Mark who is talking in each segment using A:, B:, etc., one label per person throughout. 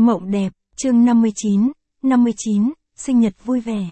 A: Mộng đẹp, chương 59, sinh nhật vui vẻ.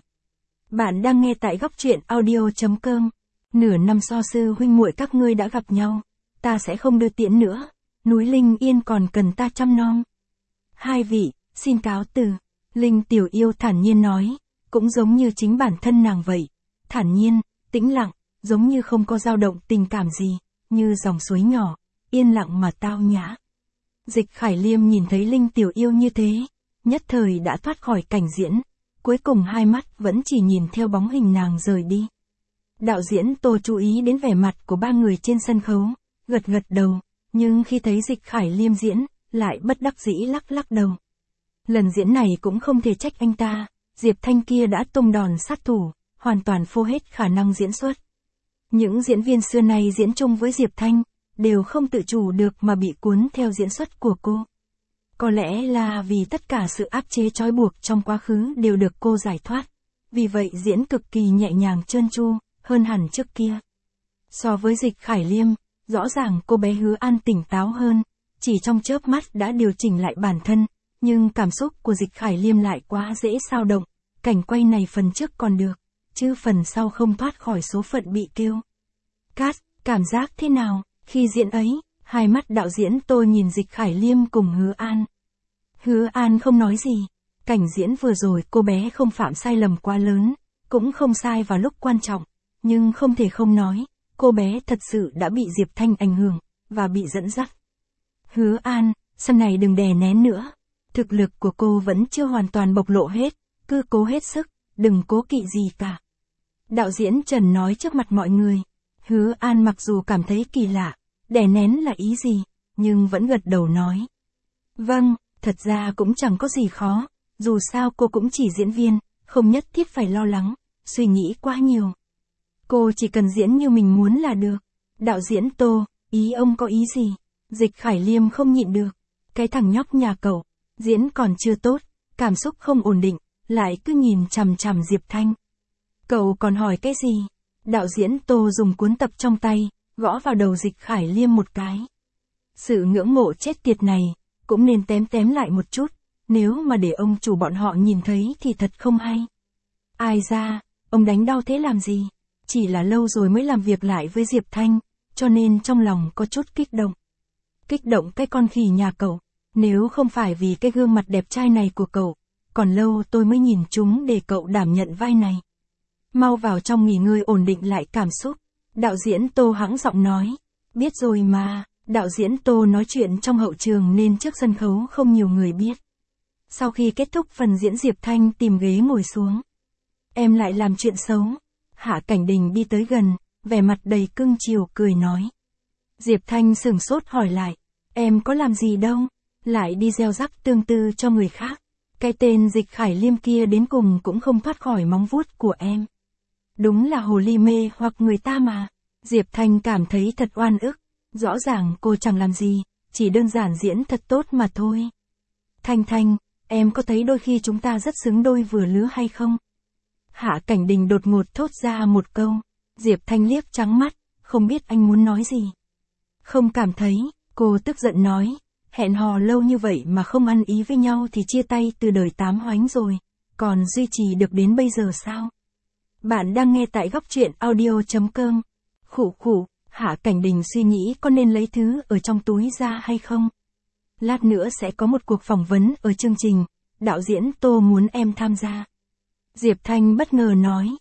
A: Bạn đang nghe tại góc truyện audio.com. Nửa năm so sư huynh muội các ngươi đã gặp nhau, ta sẽ không đưa tiễn nữa, núi Linh Yên còn cần ta chăm nom. Hai vị, xin cáo từ. Linh Tiểu Yêu thản nhiên nói, cũng giống như chính bản thân nàng vậy, thản nhiên, tĩnh lặng, giống như không có dao động tình cảm gì, như dòng suối nhỏ, yên lặng mà tao nhã. Dịch Khải Liêm nhìn thấy Linh Tiểu Yêu như thế, nhất thời đã thoát khỏi cảnh diễn, cuối cùng hai mắt vẫn chỉ nhìn theo bóng hình nàng rời đi. Đạo diễn Tô chú ý đến vẻ mặt của ba người trên sân khấu, gật gật đầu, nhưng khi thấy Dịch Khải Liêm diễn, lại bất đắc dĩ lắc lắc đầu. Lần diễn này cũng không thể trách anh ta, Diệp Thanh kia đã tung đòn sát thủ, hoàn toàn phô hết khả năng diễn xuất. Những diễn viên xưa nay diễn chung với Diệp Thanh, đều không tự chủ được mà bị cuốn theo diễn xuất của cô. Có lẽ là vì tất cả sự áp chế trói buộc trong quá khứ đều được cô giải thoát, vì vậy diễn cực kỳ nhẹ nhàng trơn tru, hơn hẳn trước kia. So với Dịch Khải Liêm, rõ ràng cô bé Hứa An tỉnh táo hơn, chỉ trong chớp mắt đã điều chỉnh lại bản thân, nhưng cảm xúc của Dịch Khải Liêm lại quá dễ xao động, cảnh quay này phần trước còn được, chứ phần sau không thoát khỏi số phận bị kêu cắt. Cảm giác thế nào? Khi diễn ấy, hai mắt đạo diễn Tô nhìn Dịch Khải Liêm cùng Hứa An. Hứa An không nói gì, cảnh diễn vừa rồi cô bé không phạm sai lầm quá lớn, cũng không sai vào lúc quan trọng, nhưng không thể không nói, cô bé thật sự đã bị Diệp Thanh ảnh hưởng, và bị dẫn dắt. Hứa An, sau này đừng đè nén nữa, thực lực của cô vẫn chưa hoàn toàn bộc lộ hết, cứ cố hết sức, đừng cố kỵ gì cả. Đạo diễn Trần nói trước mặt mọi người. Hứa An mặc dù cảm thấy kỳ lạ, đè nén là ý gì, nhưng vẫn gật đầu nói. Vâng, thật ra cũng chẳng có gì khó, dù sao cô cũng chỉ diễn viên, không nhất thiết phải lo lắng, suy nghĩ quá nhiều. Cô chỉ cần diễn như mình muốn là được. Đạo diễn Tô, ý ông có ý gì? Dịch Khải Liêm không nhịn được. Cái thằng nhóc nhà cậu, diễn còn chưa tốt, cảm xúc không ổn định, lại cứ nhìn chằm chằm Diệp Thanh. Cậu còn hỏi cái gì? Đạo diễn Tô dùng cuốn tập trong tay, gõ vào đầu Dịch Khải Liêm một cái. Sự ngưỡng mộ chết tiệt này, cũng nên tém lại một chút, nếu mà để ông chủ bọn họ nhìn thấy thì thật không hay. Ai ra, ông đánh đau thế làm gì? Chỉ là lâu rồi mới làm việc lại với Diệp Thanh, cho nên trong lòng có chút kích động. Kích động cái con khỉ nhà cậu, nếu không phải vì cái gương mặt đẹp trai này của cậu, còn lâu tôi mới nhìn chúng để cậu đảm nhận vai này. Mau vào trong nghỉ ngơi ổn định lại cảm xúc. Đạo diễn Tô hắng giọng nói. Biết rồi mà, đạo diễn Tô nói chuyện trong hậu trường nên trước sân khấu không nhiều người biết. Sau khi kết thúc phần diễn Diệp Thanh tìm ghế ngồi xuống. Em lại làm chuyện xấu. Hạ Cảnh Đình đi tới gần, vẻ mặt đầy cưng chiều cười nói. Diệp Thanh sửng sốt hỏi lại. Em có làm gì đâu, lại đi gieo rắc tương tư cho người khác. Cái tên Dịch Khải Liêm kia đến cùng cũng không thoát khỏi móng vuốt của em. Đúng là hồ ly mê hoặc người ta mà. Diệp Thanh cảm thấy thật oan ức. Rõ ràng cô chẳng làm gì, chỉ đơn giản diễn thật tốt mà thôi. Thanh, em có thấy đôi khi chúng ta rất xứng đôi vừa lứa hay không? Hạ Cảnh Đình đột ngột thốt ra một câu. Diệp Thanh liếc trắng mắt, không biết anh muốn nói gì. Không cảm thấy, cô tức giận nói. Hẹn hò lâu như vậy mà không ăn ý với nhau thì chia tay từ đời 8 hoánh rồi, còn duy trì được đến bây giờ sao? Bạn đang nghe tại góc truyện audio.com. Khụ, Hạ Cảnh Đình suy nghĩ có nên lấy thứ ở trong túi ra hay không? Lát nữa sẽ có một cuộc phỏng vấn ở chương trình, đạo diễn Tô muốn em tham gia. Diệp Thanh bất ngờ nói,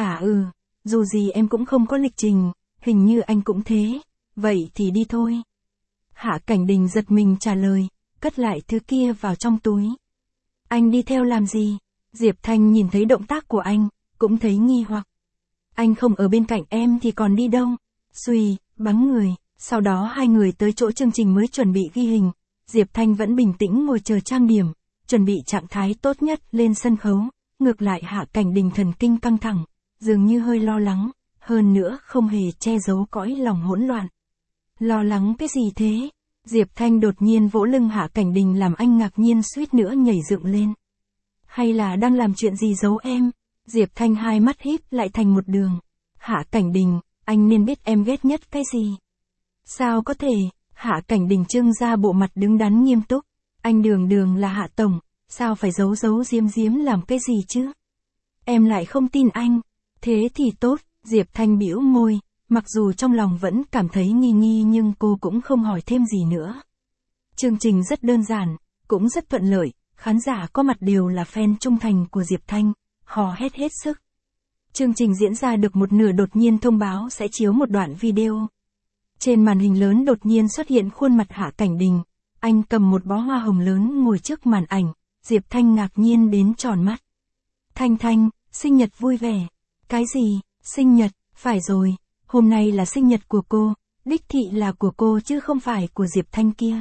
A: dù gì em cũng không có lịch trình, hình như anh cũng thế, vậy thì đi thôi. Hạ Cảnh Đình giật mình trả lời, cất lại thứ kia vào trong túi. Anh đi theo làm gì? Diệp Thanh nhìn thấy động tác của anh, cũng thấy nghi hoặc. Anh không ở bên cạnh em thì còn đi đâu? Xuy, bắn người, sau đó hai người tới chỗ chương trình mới chuẩn bị ghi hình. Diệp Thanh vẫn bình tĩnh ngồi chờ trang điểm, chuẩn bị trạng thái tốt nhất lên sân khấu. Ngược lại Hạ Cảnh Đình thần kinh căng thẳng, dường như hơi lo lắng, hơn nữa không hề che giấu cõi lòng hỗn loạn. Lo lắng cái gì thế? Diệp Thanh đột nhiên vỗ lưng Hạ Cảnh Đình làm anh ngạc nhiên suýt nữa nhảy dựng lên. Hay là đang làm chuyện gì giấu em? Diệp Thanh hai mắt híp lại thành một đường. Hạ Cảnh Đình, anh nên biết em ghét nhất cái gì? Sao có thể? Hạ Cảnh Đình trưng ra bộ mặt đứng đắn nghiêm túc. Anh đường đường là Hạ tổng, sao phải giấu giấu giếm giếm làm cái gì chứ? Em lại không tin anh. Thế thì tốt, Diệp Thanh bĩu môi, mặc dù trong lòng vẫn cảm thấy nghi nghi nhưng cô cũng không hỏi thêm gì nữa. Chương trình rất đơn giản, cũng rất thuận lợi, khán giả có mặt đều là fan trung thành của Diệp Thanh, hò hét hết sức. Chương trình diễn ra được một nửa đột nhiên thông báo sẽ chiếu một đoạn video. Trên màn hình lớn đột nhiên xuất hiện khuôn mặt Hạ Cảnh Đình, anh cầm một bó hoa hồng lớn ngồi trước màn ảnh, Diệp Thanh ngạc nhiên đến tròn mắt. Thanh Thanh, sinh nhật vui vẻ. Cái gì, sinh nhật, phải rồi, hôm nay là sinh nhật của cô, đích thị là của cô chứ không phải của Diệp Thanh kia.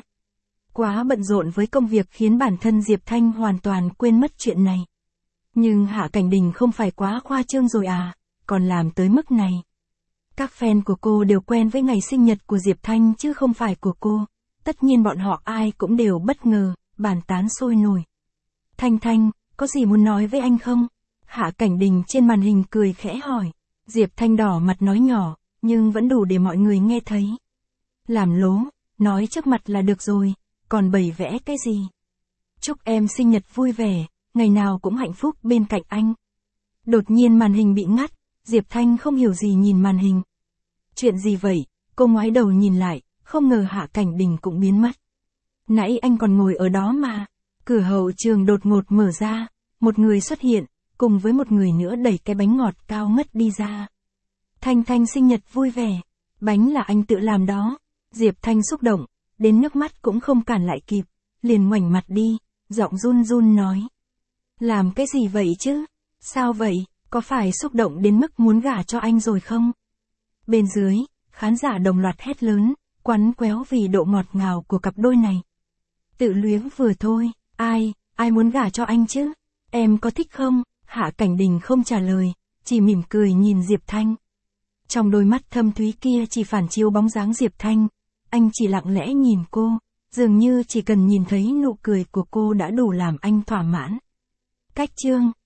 A: Quá bận rộn với công việc khiến bản thân Diệp Thanh hoàn toàn quên mất chuyện này. Nhưng Hạ Cảnh Đình không phải quá khoa trương rồi à, còn làm tới mức này. Các fan của cô đều quen với ngày sinh nhật của Diệp Thanh chứ không phải của cô. Tất nhiên bọn họ ai cũng đều bất ngờ, bàn tán sôi nổi. Thanh Thanh, có gì muốn nói với anh không? Hạ Cảnh Đình trên màn hình cười khẽ hỏi. Diệp Thanh đỏ mặt nói nhỏ, nhưng vẫn đủ để mọi người nghe thấy. Làm lố, nói trước mặt là được rồi, còn bày vẽ cái gì? Chúc em sinh nhật vui vẻ, ngày nào cũng hạnh phúc bên cạnh anh. Đột nhiên màn hình bị ngắt, Diệp Thanh không hiểu gì nhìn màn hình. Chuyện gì vậy? Cô ngoái đầu nhìn lại, không ngờ Hạ Cảnh Đình cũng biến mất. Nãy anh còn ngồi ở đó mà. Cửa hậu trường đột ngột mở ra, một người xuất hiện, cùng với một người nữa đẩy cái bánh ngọt cao ngất đi ra. Thanh Thanh sinh nhật vui vẻ, bánh là anh tự làm đó. Diệp Thanh xúc động, đến nước mắt cũng không cản lại kịp, liền ngoảnh mặt đi, giọng run run nói. Làm cái gì vậy chứ? Sao vậy, có phải xúc động đến mức muốn gả cho anh rồi không? Bên dưới, khán giả đồng loạt hét lớn, quắn quéo vì độ ngọt ngào của cặp đôi này. Tự luyến vừa thôi, ai muốn gả cho anh chứ? Em có thích không? Hạ Cảnh Đình không trả lời, chỉ mỉm cười nhìn Diệp Thanh. Trong đôi mắt thâm thúy kia chỉ phản chiếu bóng dáng Diệp Thanh, anh chỉ lặng lẽ nhìn cô, dường như chỉ cần nhìn thấy nụ cười của cô đã đủ làm anh thỏa mãn. Cách chương